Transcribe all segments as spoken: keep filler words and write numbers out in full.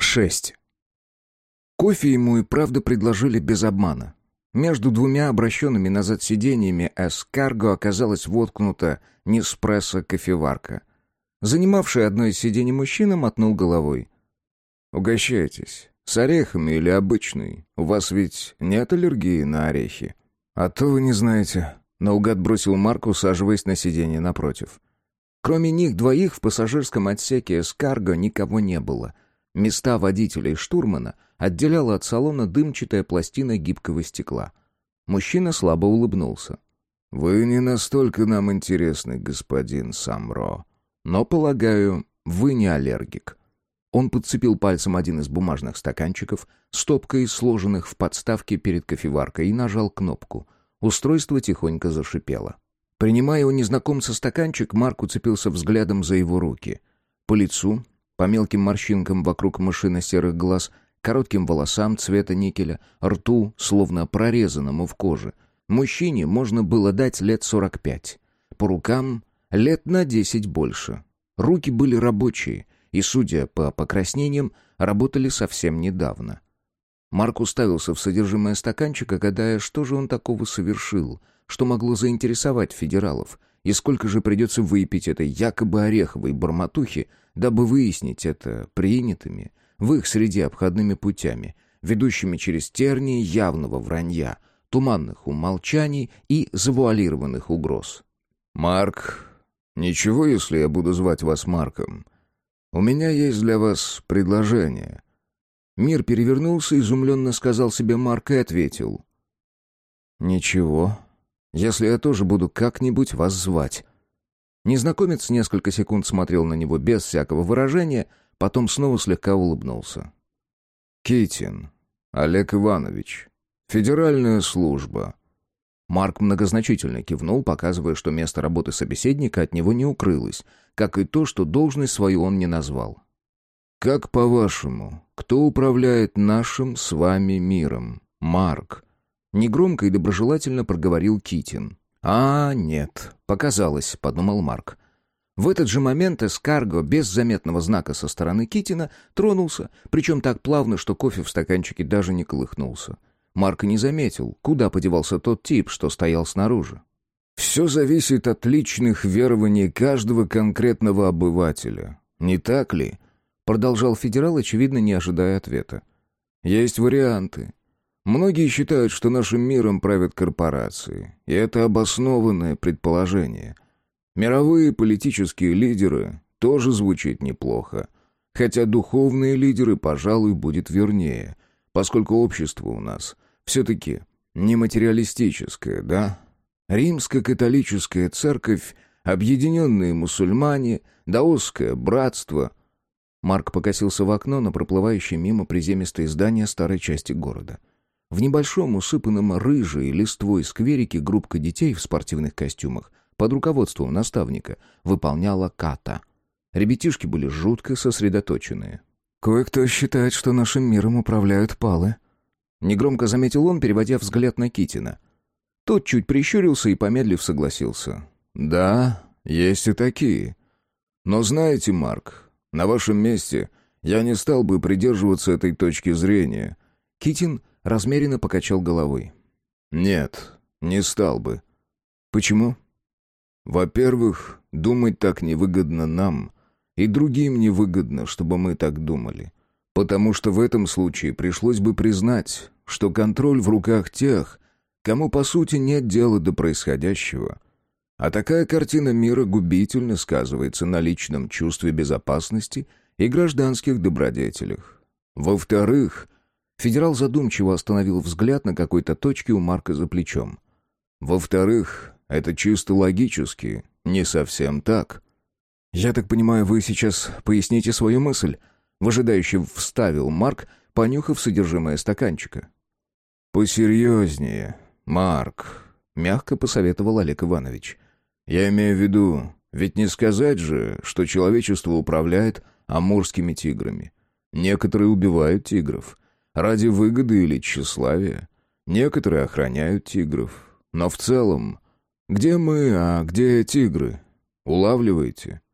шесть. Кофе ему и правда предложили без обмана. Между двумя обращенными назад сиденьями эскарго оказалась воткнута неспрессо-кофеварка. Занимавший одно из сидений мужчина мотнул головой. «Угощайтесь. С орехами или обычный? У вас ведь нет аллергии на орехи?» «А то вы не знаете», — наугад бросил Марк, усаживаясь на сиденье напротив. Кроме них двоих в пассажирском отсеке эскарго никого не было. Места водителя и штурмана отделяла от салона дымчатая пластина гибкого стекла. Мужчина слабо улыбнулся. «Вы не настолько нам интересны, господин Самро. Но, полагаю, вы не аллергик». Он подцепил пальцем один из бумажных стаканчиков, стопкой сложенных в подставке перед кофеваркой, и нажал кнопку. Устройство тихонько зашипело. Принимая у незнакомца стаканчик, Марк уцепился взглядом за его руки. По лицу, по мелким морщинкам вокруг мышино-серых глаз, коротким волосам цвета никеля, рту, словно прорезанному в коже. Мужчине можно было дать лет сорок пять. По рукам лет на десять больше. Руки были рабочие и, судя по покраснениям, работали совсем недавно. Марк уставился в содержимое стаканчика, гадая, что же он такого совершил, что могло заинтересовать федералов, и сколько же придется выпить этой якобы ореховой бормотухи, дабы выяснить это принятыми в их среде обходными путями, ведущими через тернии явного вранья, туманных умолчаний и завуалированных угроз. «Марк, ничего, если я буду звать вас Марком? У меня есть для вас предложение». Мир перевернулся, изумленно сказал себе Марк и ответил. «Ничего, если я тоже буду как-нибудь вас звать». Незнакомец несколько секунд смотрел на него без всякого выражения, потом снова слегка улыбнулся. «Китин, Олег Иванович, федеральная служба». Марк многозначительно кивнул, показывая, что место работы собеседника от него не укрылось, как и то, что должность свою он не назвал. «Как по-вашему, кто управляет нашим с вами миром, Марк?» Негромко и доброжелательно проговорил Китин. «А, нет, показалось», — подумал Марк. В этот же момент эскарго, без заметного знака со стороны Китина, тронулся, причем так плавно, что кофе в стаканчике даже не колыхнулся. Марк не заметил, куда подевался тот тип, что стоял снаружи. «Все зависит от личных верований каждого конкретного обывателя, не так ли?» Продолжал федерал, очевидно, не ожидая ответа. «Есть варианты. Многие считают, что нашим миром правят корпорации, и это обоснованное предположение. Мировые политические лидеры тоже звучит неплохо, хотя духовные лидеры, пожалуй, будет вернее, поскольку общество у нас все-таки не материалистическое, да? Римско-католическая церковь, объединенные мусульмане, даосское братство». Марк покосился в окно на проплывающее мимо приземистые здания старой части города. В небольшом, усыпанном рыжей листвой скверике группка детей в спортивных костюмах под руководством наставника выполняла ката. Ребятишки были жутко сосредоточенные. «Кое-кто считает, что нашим миром управляют палы», — негромко заметил он, переводя взгляд на Китина. Тот чуть прищурился и, помедлив, согласился. «Да, есть и такие. Но знаете, Марк, на вашем месте я не стал бы придерживаться этой точки зрения». Китин размеренно покачал головой. «Нет, не стал бы». «Почему?» «Во-первых, думать так невыгодно нам, и другим невыгодно, чтобы мы так думали. Потому что в этом случае пришлось бы признать, что контроль в руках тех, кому по сути нет дела до происходящего. А такая картина мира губительно сказывается на личном чувстве безопасности и гражданских добродетелях. Во-вторых, федерал задумчиво остановил взгляд на какой-то точке у Марка за плечом. Во-вторых, это чисто логически не совсем так». «Я так понимаю, вы сейчас поясните свою мысль?» Выжидающе вставил Марк, понюхав содержимое стаканчика. «Посерьезнее, Марк», — мягко посоветовал Олег Иванович. «Я имею в виду, ведь не сказать же, что человечество управляет амурскими тиграми. Некоторые убивают тигров ради выгоды или тщеславия. Некоторые охраняют тигров. Но в целом, где мы, а где тигры? Улавливаете?»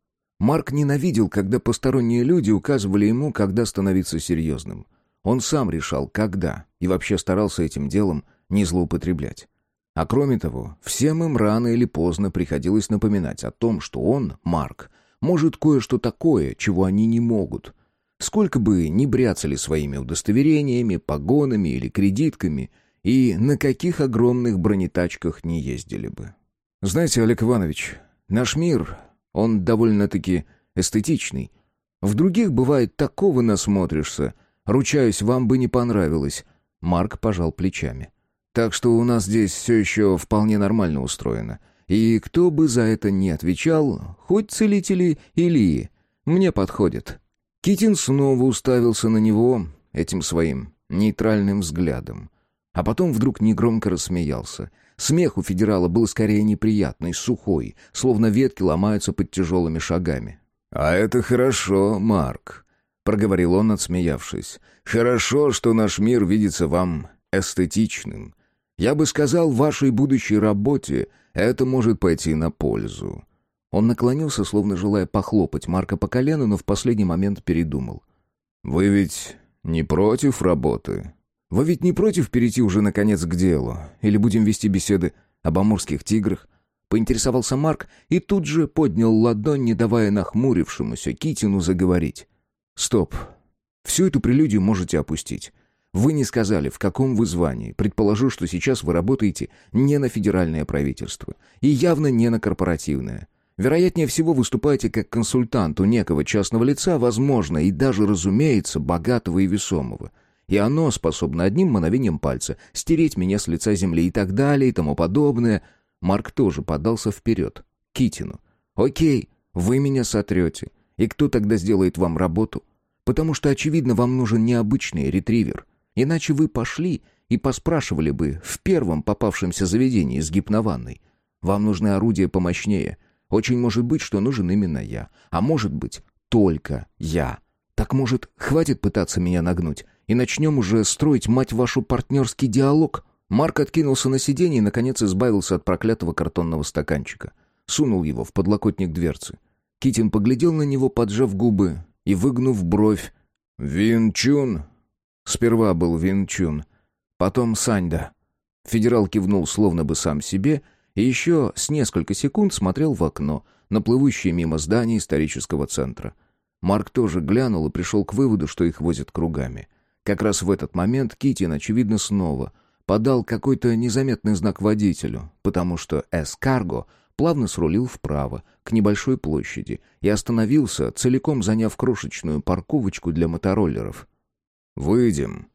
Марк ненавидел, когда посторонние люди указывали ему, когда становиться серьезным. Он сам решал, когда, и вообще старался этим делом не злоупотреблять. А кроме того, всем им рано или поздно приходилось напоминать о том, что он, Марк, может кое-что такое, чего они не могут. Сколько бы ни бряцали своими удостоверениями, погонами или кредитками, и на каких огромных бронетачках не ездили бы. Знаете, Олег Иванович, наш мир, он довольно-таки эстетичный. В других, бывает, такого насмотришься. Ручаюсь, вам бы не понравилось. Марк пожал плечами. Так что у нас здесь все еще вполне нормально устроено. И кто бы за это не отвечал, хоть целители или мне подходит. Китин снова уставился на него этим своим нейтральным взглядом. А потом вдруг негромко рассмеялся. Смех у федерала был скорее неприятный, сухой, словно ветки ломаются под тяжелыми шагами. «А это хорошо, Марк», — проговорил он, отсмеявшись. «Хорошо, что наш мир видится вам эстетичным. Я бы сказал, вашей будущей работе это может пойти на пользу». Он наклонился, словно желая похлопать Марка по колену, но в последний момент передумал. «Вы ведь не против работы? Вы ведь не против перейти уже, наконец, к делу? Или будем вести беседы об амурских тиграх?» Поинтересовался Марк и тут же поднял ладонь, не давая нахмурившемуся Китину заговорить. «Стоп. Всю эту прелюдию можете опустить. Вы не сказали, в каком вы звании. Предположу, что сейчас вы работаете не на федеральное правительство. И явно не на корпоративное. Вероятнее всего, выступаете как консультант у некого частного лица, возможно, и даже, разумеется, богатого и весомого. И оно способно одним мановением пальца стереть меня с лица земли и так далее, и тому подобное». Марк тоже подался вперед, к Китину. «Окей, вы меня сотрете. И кто тогда сделает вам работу? Потому что, очевидно, вам нужен необычный ретривер. Иначе вы пошли и поспрашивали бы в первом попавшемся заведении с гипнованной. Вам нужны орудия помощнее. Очень может быть, что нужен именно я. А может быть, только я. Так, может, хватит пытаться меня нагнуть, и начнем уже строить, мать вашу, партнерский диалог?» Марк откинулся на сиденье и, наконец, избавился от проклятого картонного стаканчика. Сунул его в подлокотник дверцы. Китин поглядел на него, поджав губы и выгнув бровь. «Вин Чун?» Сперва был Вин Чун, потом Саньда. Федерал кивнул словно бы сам себе и еще с несколько секунд смотрел в окно на плывущие мимо здания исторического центра. Марк тоже глянул и пришел к выводу, что их возят кругами. Как раз в этот момент Китин, очевидно, снова подал какой-то незаметный знак водителю, потому что «Эскарго» плавно срулил вправо, к небольшой площади, и остановился, целиком заняв крошечную парковочку для мотороллеров. «Выйдем»,